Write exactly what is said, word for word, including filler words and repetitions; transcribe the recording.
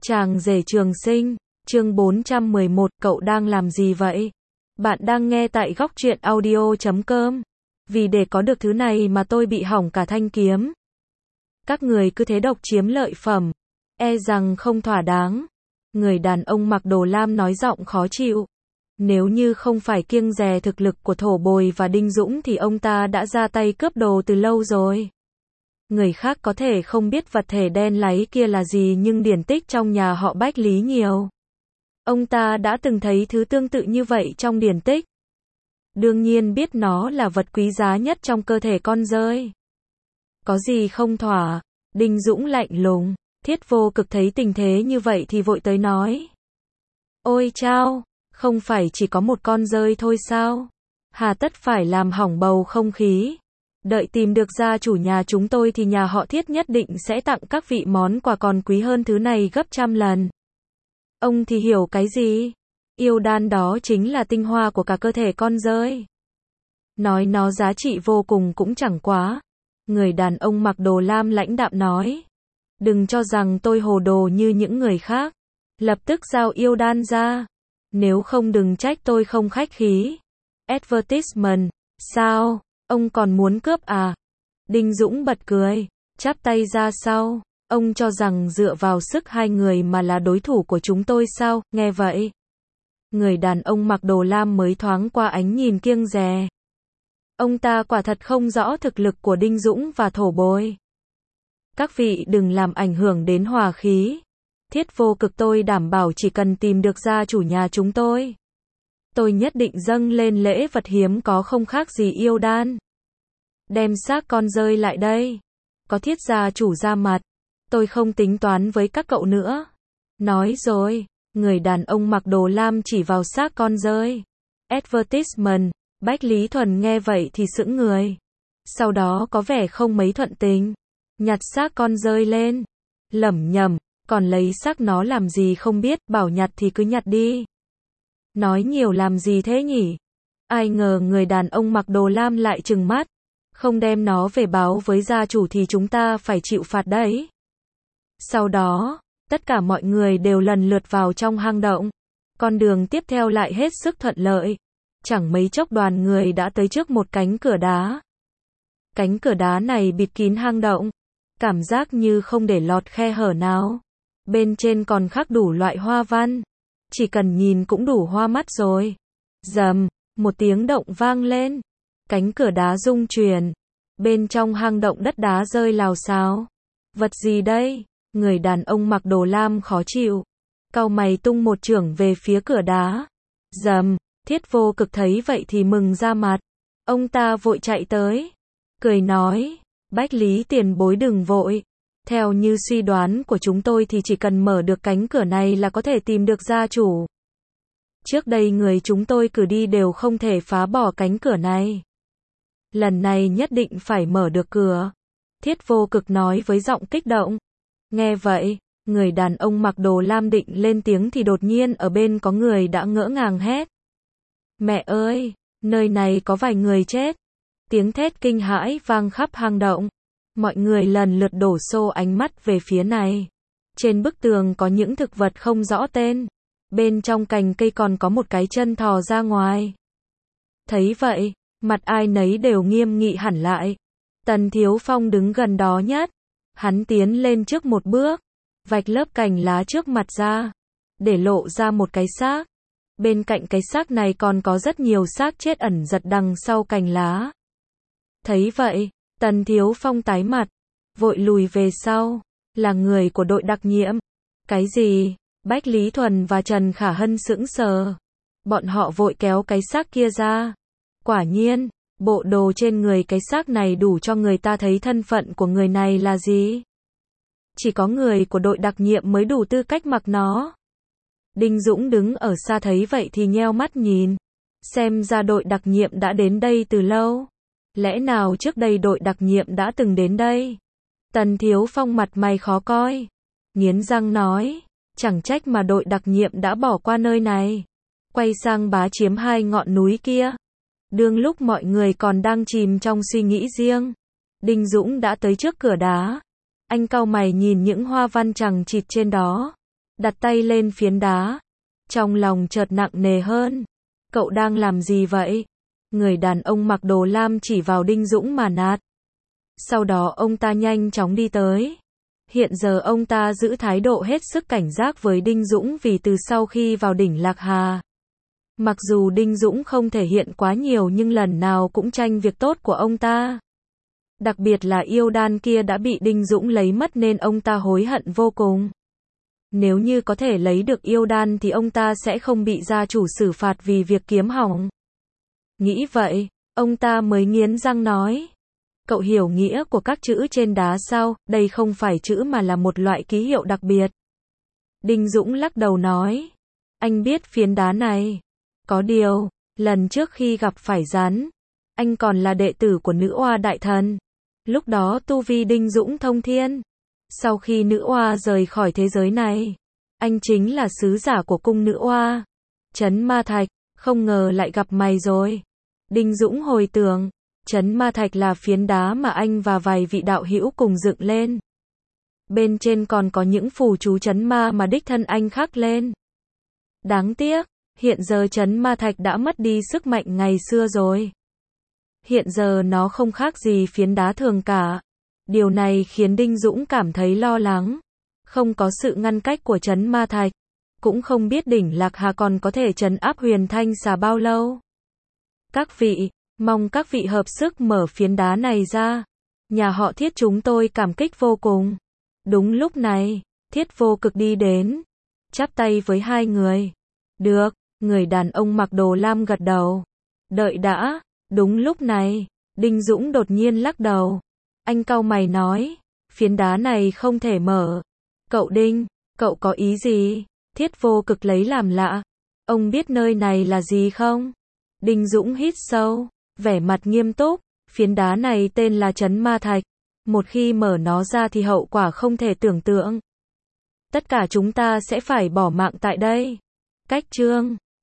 Chàng rể trường sinh, chương bốn trăm mười một, cậu đang làm gì vậy? Bạn đang nghe tại góc truyện audio chấm com. Vì để có được thứ này mà tôi bị hỏng cả thanh kiếm. Các người cứ thế độc chiếm lợi phẩm, e rằng không thỏa đáng. Người đàn ông mặc đồ lam nói giọng khó chịu. Nếu như không phải kiêng dè thực lực của Thổ Bồi và Đinh Dũng thì ông ta đã ra tay cướp đồ từ lâu rồi. Người khác có thể không biết vật thể đen láy kia là gì nhưng điển tích trong nhà họ Bách Lý nhiều. Ông ta đã từng thấy thứ tương tự như vậy trong điển tích. Đương nhiên biết nó là vật quý giá nhất trong cơ thể con dơi. Có gì không thỏa? Đinh Dũng lạnh lùng. Thiết Vô Cực thấy tình thế như vậy thì vội tới nói. Ôi chao, không phải chỉ có một con dơi thôi sao? Hà tất phải làm hỏng bầu không khí. Đợi tìm được gia chủ nhà chúng tôi thì nhà họ Thiết nhất định sẽ tặng các vị món quà còn quý hơn thứ này gấp trăm lần. Ông thì hiểu cái gì? Yêu đan đó chính là tinh hoa của cả cơ thể con dơi. Nói nó giá trị vô cùng cũng chẳng quá. Người đàn ông mặc đồ lam lãnh đạm nói. Đừng cho rằng tôi hồ đồ như những người khác. Lập tức giao yêu đan ra. Nếu không đừng trách tôi không khách khí. Advertisement. Sao? Ông còn muốn cướp à? Đinh Dũng bật cười, chắp tay ra sau. Ông cho rằng dựa vào sức hai người mà là đối thủ của chúng tôi sao? Nghe vậy, người đàn ông mặc đồ lam mới thoáng qua ánh nhìn kiêng dè. Ông ta quả thật không rõ thực lực của Đinh Dũng và Thổ Bồi. Các vị đừng làm ảnh hưởng đến hòa khí. Thiết Vô Cực tôi đảm bảo chỉ cần tìm được gia chủ nhà chúng tôi, tôi nhất định dâng lên lễ vật hiếm có không khác gì yêu đan. Đem xác con dơi lại đây. Có Thiết gia chủ ra mặt, tôi không tính toán với các cậu nữa. Nói rồi, người đàn ông mặc đồ lam chỉ vào xác con dơi. Advertisement. Bách Lý Thuần nghe vậy thì sững người. Sau đó có vẻ không mấy thuận tình. Nhặt xác con dơi lên. Lẩm nhẩm, còn lấy xác nó làm gì không biết, bảo nhặt thì cứ nhặt đi. Nói nhiều làm gì thế nhỉ? Ai ngờ người đàn ông mặc đồ lam lại trừng mắt. Không đem nó về báo với gia chủ thì chúng ta phải chịu phạt đấy. Sau đó, tất cả mọi người đều lần lượt vào trong hang động. Con đường tiếp theo lại hết sức thuận lợi. Chẳng mấy chốc đoàn người đã tới trước một cánh cửa đá. Cánh cửa đá này bịt kín hang động. Cảm giác như không để lọt khe hở nào. Bên trên còn khắc đủ loại hoa văn. Chỉ cần nhìn cũng đủ hoa mắt rồi. Rầm, một tiếng động vang lên. Cánh cửa đá rung chuyển. Bên trong hang động đất đá rơi lào xào. Vật gì đây? Người đàn ông mặc đồ lam khó chịu. Cau mày tung một chưởng về phía cửa đá. Rầm, Thiết Vô Cực thấy vậy thì mừng ra mặt. Ông ta vội chạy tới. Cười nói, Bách Lý tiền bối đừng vội. Theo như suy đoán của chúng tôi thì chỉ cần mở được cánh cửa này là có thể tìm được gia chủ. Trước đây người chúng tôi cử đi đều không thể phá bỏ cánh cửa này. Lần này nhất định phải mở được cửa. Thiết Vô Cực nói với giọng kích động. Nghe vậy, người đàn ông mặc đồ lam định lên tiếng thì đột nhiên ở bên có người đã ngỡ ngàng hét. Mẹ ơi, nơi này có vài người chết. Tiếng thét kinh hãi vang khắp hang động. Mọi người lần lượt đổ xô ánh mắt về phía này. Trên bức tường có những thực vật không rõ tên. Bên trong cành cây còn có một cái chân thò ra ngoài. Thấy vậy, mặt ai nấy đều nghiêm nghị hẳn lại. Tần Thiếu Phong đứng gần đó nhất. Hắn tiến lên trước một bước, vạch lớp cành lá trước mặt ra, để lộ ra một cái xác. Bên cạnh cái xác này còn có rất nhiều xác chết ẩn giật đằng sau cành lá. Thấy vậy, Tần Thiếu Phong tái mặt, vội lùi về sau. Là người của đội đặc nhiệm. Cái gì? Bách Lý Thuần và Trần Khả Hân sững sờ. Bọn họ vội kéo cái xác kia ra. Quả nhiên, bộ đồ trên người cái xác này đủ cho người ta thấy thân phận của người này là gì. Chỉ có người của đội đặc nhiệm mới đủ tư cách mặc nó. Đinh Dũng đứng ở xa thấy vậy thì nheo mắt nhìn. Xem ra đội đặc nhiệm đã đến đây từ lâu. Lẽ nào trước đây đội đặc nhiệm đã từng đến đây? Tần Thiếu Phong mặt mày khó coi. Nghiến răng nói. Chẳng trách mà đội đặc nhiệm đã bỏ qua nơi này. Quay sang bá chiếm hai ngọn núi kia. Đương lúc mọi người còn đang chìm trong suy nghĩ riêng. Đinh Dũng đã tới trước cửa đá. Anh cau mày nhìn những hoa văn chằng chịt trên đó. đặt tay lên phiến đá. Trong lòng chợt nặng nề hơn. Cậu đang làm gì vậy? Người đàn ông mặc đồ lam chỉ vào Đinh Dũng mà nạt. Sau đó ông ta nhanh chóng đi tới. Hiện giờ ông ta giữ thái độ hết sức cảnh giác với Đinh Dũng vì từ sau khi vào đỉnh Lạc Hà. Mặc dù Đinh Dũng không thể hiện quá nhiều nhưng lần nào cũng tranh việc tốt của ông ta. Đặc biệt là yêu đan kia đã bị Đinh Dũng lấy mất nên ông ta hối hận vô cùng. Nếu như có thể lấy được yêu đan thì ông ta sẽ không bị gia chủ xử phạt vì việc kiếm hỏng. Nghĩ vậy, ông ta mới nghiến răng nói. Cậu hiểu nghĩa của các chữ trên đá sao? Đây không phải chữ mà là một loại ký hiệu đặc biệt. Đinh Dũng lắc đầu nói. Anh biết phiến đá này. Có điều, lần trước khi gặp phải rắn, anh còn là đệ tử của nữ oa đại thần. Lúc đó tu vi Đinh Dũng thông thiên. Sau khi nữ oa rời khỏi thế giới này, anh chính là sứ giả của cung nữ oa. Trấn Ma Thạch, không ngờ lại gặp mày rồi. Đinh Dũng hồi tưởng, Trấn Ma Thạch là phiến đá mà anh và vài vị đạo hữu cùng dựng lên. Bên trên còn có những phù chú trấn ma mà đích thân anh khắc lên. Đáng tiếc, hiện giờ Trấn Ma Thạch đã mất đi sức mạnh ngày xưa rồi. Hiện giờ nó không khác gì phiến đá thường cả. Điều này khiến Đinh Dũng cảm thấy lo lắng. Không có sự ngăn cách của Trấn Ma Thạch, cũng không biết đỉnh Lạc Hà còn có thể trấn áp Huyền Thanh Xà bao lâu. Các vị, mong các vị hợp sức mở phiến đá này ra. Nhà họ Thiết chúng tôi cảm kích vô cùng. Đúng lúc này, Thiết Vô Cực đi đến, chắp tay với hai người. Được, người đàn ông mặc đồ lam gật đầu. Đợi đã, đúng lúc này, Đinh Dũng đột nhiên lắc đầu. Anh cau mày nói, phiến đá này không thể mở. Cậu Đinh, cậu có ý gì? Thiết Vô Cực lấy làm lạ. Ông biết nơi này là gì không? Đinh Dũng hít sâu, vẻ mặt nghiêm túc. Phiến đá này tên là Trấn Ma Thạch. Một khi mở nó ra thì hậu quả không thể tưởng tượng. Tất cả chúng ta sẽ phải bỏ mạng tại đây. Cách chương